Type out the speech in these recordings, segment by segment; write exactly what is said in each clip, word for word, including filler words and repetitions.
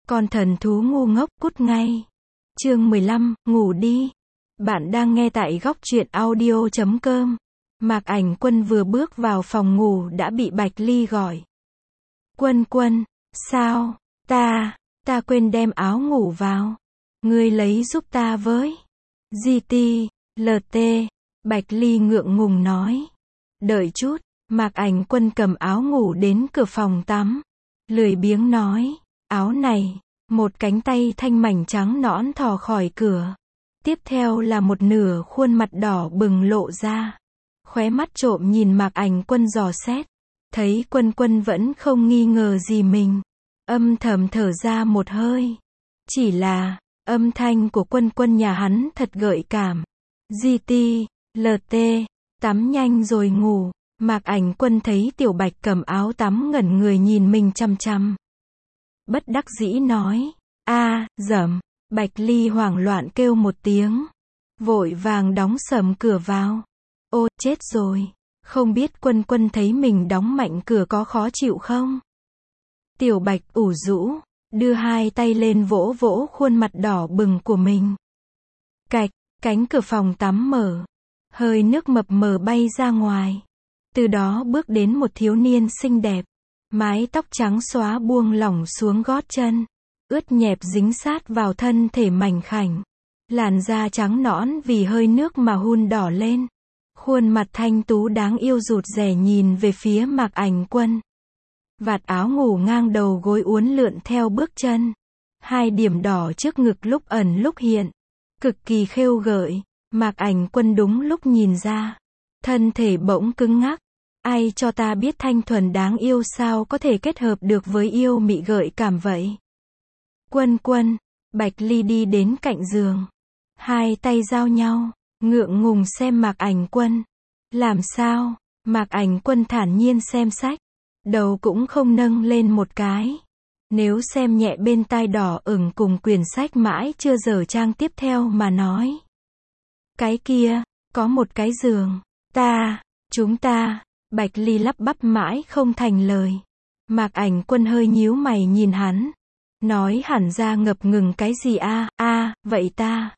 Con thần thú ngu ngốc cút ngay. Chương mười lăm, ngủ đi. Bạn đang nghe tại góc truyện audio chấm com. Mạc Ảnh Quân vừa bước vào phòng ngủ đã bị Bạch Ly gọi. Quân Quân, sao, ta, ta quên đem áo ngủ vào. Ngươi lấy giúp ta với. giê tê, lờ tê, Bạch Ly ngượng ngùng nói. Đợi chút, Mạc Ảnh Quân cầm áo ngủ đến cửa phòng tắm. Lười biếng nói, áo này, một cánh tay thanh mảnh trắng nõn thò khỏi cửa. Tiếp theo là một nửa khuôn mặt đỏ bừng lộ ra. Khóe mắt trộm nhìn Mạc Ảnh Quân dò xét. Thấy Quân Quân vẫn không nghi ngờ gì mình. Âm thầm thở ra một hơi. Chỉ là, âm thanh của Quân Quân nhà hắn thật gợi cảm. giê tê, lờ tê, tắm nhanh rồi ngủ. Mạc Ảnh Quân thấy Tiểu Bạch cầm áo tắm ngẩn người nhìn mình chăm chăm. Bất đắc dĩ nói, a, dầm. Bạch Ly hoảng loạn kêu một tiếng. Vội vàng đóng sầm cửa vào. Ô, chết rồi. Không biết Quân Quân thấy mình đóng mạnh cửa có khó chịu không? Tiểu Bạch ủ rũ, đưa hai tay lên vỗ vỗ khuôn mặt đỏ bừng của mình. Cạch, cánh cửa phòng tắm mở. Hơi nước mập mờ bay ra ngoài. Từ đó bước đến một thiếu niên xinh đẹp. Mái tóc trắng xóa buông lỏng xuống gót chân. Ướt nhẹp dính sát vào thân thể mảnh khảnh. Làn da trắng nõn vì hơi nước mà hun đỏ lên. Khuôn mặt thanh tú đáng yêu rụt rè nhìn về phía Mạc Ảnh Quân. Vạt áo ngủ ngang đầu gối uốn lượn theo bước chân. Hai điểm đỏ trước ngực lúc ẩn lúc hiện. Cực kỳ khêu gợi. Mạc Ảnh Quân đúng lúc nhìn ra. Thân thể bỗng cứng ngắc. Ai cho ta biết thanh thuần đáng yêu sao có thể kết hợp được với yêu mị gợi cảm vậy? Quân Quân, Bạch Ly đi đến cạnh giường. Hai tay giao nhau, ngượng ngùng xem Mạc Ảnh Quân. Làm sao? Mạc Ảnh Quân thản nhiên xem sách. Đầu cũng không nâng lên một cái. Nếu xem nhẹ bên tai đỏ ửng cùng quyển sách mãi chưa dở trang tiếp theo mà nói. Cái kia, có một cái giường. Ta, chúng ta, Bạch Ly lắp bắp mãi không thành lời. Mạc Ảnh Quân hơi nhíu mày nhìn hắn. Nói hẳn ra ngập ngừng cái gì a, a, vậy ta.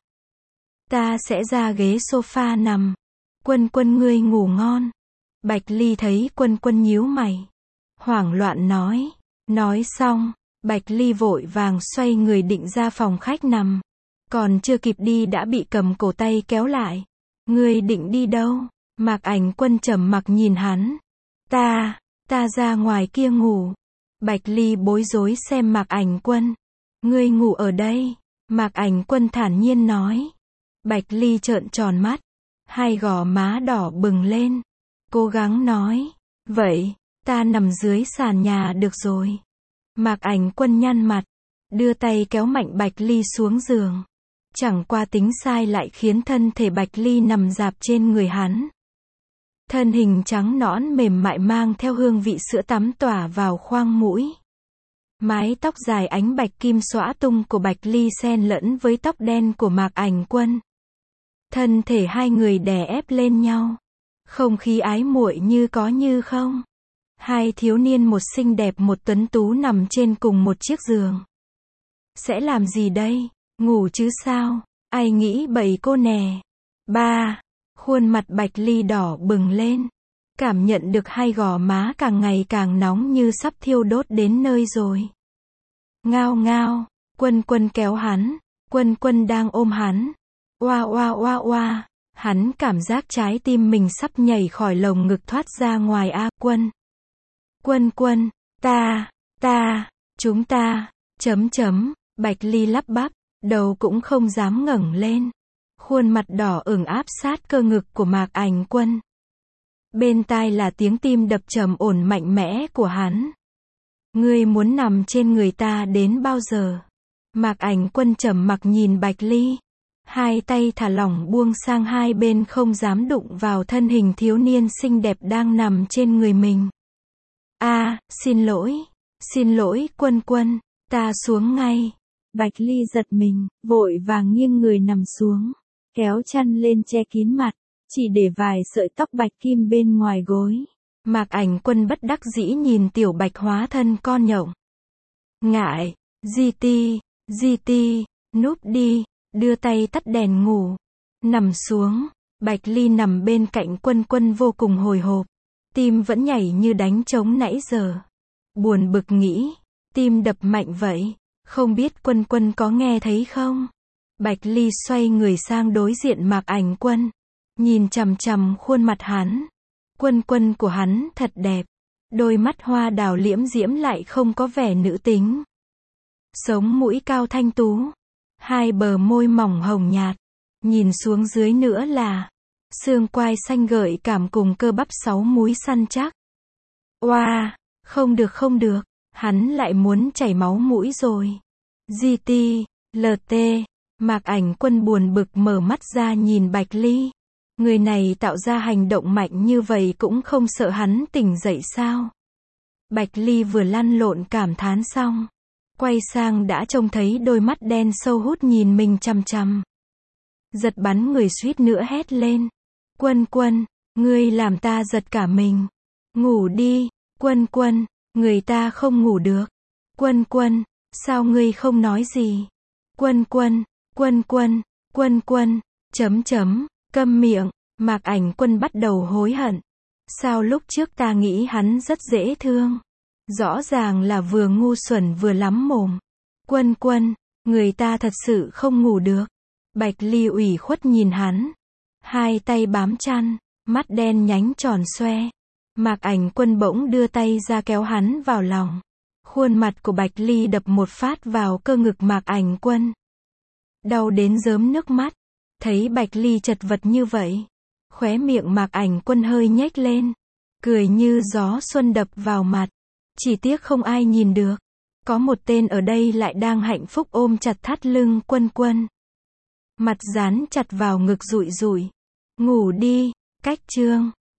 Ta sẽ ra ghế sofa nằm. Quân Quân ngươi ngủ ngon. Bạch Ly thấy Quân Quân nhíu mày. Hoảng loạn nói. Nói xong, Bạch Ly vội vàng xoay người định ra phòng khách nằm. Còn chưa kịp đi đã bị cầm cổ tay kéo lại. Ngươi định đi đâu? Mạc Ảnh Quân trầm mặc nhìn hắn. Ta, ta ra ngoài kia ngủ. Bạch Ly bối rối xem Mạc Ảnh Quân. Ngươi ngủ ở đây. Mạc Ảnh Quân thản nhiên nói. Bạch Ly trợn tròn mắt. Hai gò má đỏ bừng lên. Cố gắng nói. Vậy, ta nằm dưới sàn nhà được rồi. Mạc Ảnh Quân nhăn mặt. Đưa tay kéo mạnh Bạch Ly xuống giường. Chẳng qua tính sai lại khiến thân thể Bạch Ly nằm dạp trên người hắn. Thân hình trắng nõn mềm mại mang theo hương vị sữa tắm tỏa vào khoang mũi. Mái tóc dài ánh bạch kim xõa tung của Bạch Ly xen lẫn với tóc đen của Mạc Ảnh Quân. Thân thể hai người đè ép lên nhau. Không khí ái muội như có như không. Hai thiếu niên một xinh đẹp một tuấn tú nằm trên cùng một chiếc giường. Sẽ làm gì đây? Ngủ chứ sao? Ai nghĩ bậy cô nè. Ba. Khuôn mặt Bạch Ly đỏ bừng lên. Cảm nhận được hai gò má càng ngày càng nóng như sắp thiêu đốt đến nơi rồi. Ngao ngao. Quân Quân kéo hắn. Quân Quân đang ôm hắn. Oa oa oa oa. Hắn cảm giác trái tim mình sắp nhảy khỏi lồng ngực thoát ra ngoài a. Quân. Quân Quân. Ta. Ta. Chúng ta. Chấm chấm. Bạch Ly lắp bắp. Đầu cũng không dám ngẩng lên. Khuôn mặt đỏ ửng áp sát cơ ngực của Mạc Ảnh Quân. Bên tai là tiếng tim đập trầm ổn mạnh mẽ của hắn. Ngươi muốn nằm trên người ta đến bao giờ? Mạc Ảnh Quân trầm mặc nhìn Bạch Ly. Hai tay thả lỏng buông sang hai bên không dám đụng vào thân hình thiếu niên xinh đẹp đang nằm trên người mình. A, xin lỗi. Xin lỗi Quân Quân. Ta xuống ngay. Bạch Ly giật mình, vội vàng nghiêng người nằm xuống. Kéo chăn lên che kín mặt. Chỉ để vài sợi tóc bạch kim bên ngoài gối. Mạc Ảnh Quân bất đắc dĩ nhìn Tiểu Bạch hóa thân con nhộng. Ngại, giê tê, giê tê, núp đi, đưa tay tắt đèn ngủ. Nằm xuống, Bạch Ly nằm bên cạnh Quân Quân vô cùng hồi hộp. Tim vẫn nhảy như đánh trống nãy giờ. Buồn bực nghĩ, tim đập mạnh vậy, không biết Quân Quân có nghe thấy không? Bạch Ly xoay người sang đối diện Mạc Ảnh Quân, nhìn chằm chằm khuôn mặt hắn. Quân Quân của hắn thật đẹp, đôi mắt hoa đào liễm diễm lại không có vẻ nữ tính. Sống mũi cao thanh tú, hai bờ môi mỏng hồng nhạt, nhìn xuống dưới nữa là xương quai xanh gợi cảm cùng cơ bắp sáu múi săn chắc. Oa, wow, không được không được, hắn lại muốn chảy máu mũi rồi. giê tê, lờ tê, Mạc Ảnh Quân buồn bực mở mắt ra nhìn Bạch Ly. Người này tạo ra hành động mạnh như vậy cũng không sợ hắn tỉnh dậy sao? Bạch Ly vừa lăn lộn cảm thán xong, quay sang đã trông thấy đôi mắt đen sâu hút nhìn mình chằm chằm. Giật bắn người suýt nữa hét lên. Quân Quân, ngươi làm ta giật cả mình. Ngủ đi, Quân Quân, người ta không ngủ được. Quân Quân, sao ngươi không nói gì? Quân Quân, Quân Quân, Quân Quân, chấm chấm, câm miệng. Mạc Ảnh Quân bắt đầu hối hận. Sao lúc trước ta nghĩ hắn rất dễ thương? Rõ ràng là vừa ngu xuẩn vừa lắm mồm. Quân Quân, người ta thật sự không ngủ được. Bạch Ly ủy khuất nhìn hắn. Hai tay bám chăn, mắt đen nhánh tròn xoe. Mạc Ảnh Quân bỗng đưa tay ra kéo hắn vào lòng. Khuôn mặt của Bạch Ly đập một phát vào cơ ngực Mạc Ảnh Quân. Đau đến rớm nước mắt. Thấy Bạch Ly chật vật như vậy, khóe miệng Mạc Ảnh Quân hơi nhếch lên, cười như gió xuân đập vào mặt. Chỉ tiếc không ai nhìn được. Có một tên ở đây lại đang hạnh phúc ôm chặt thắt lưng Quân Quân. Mặt dán chặt vào ngực rụi rụi. Ngủ đi, cách chương.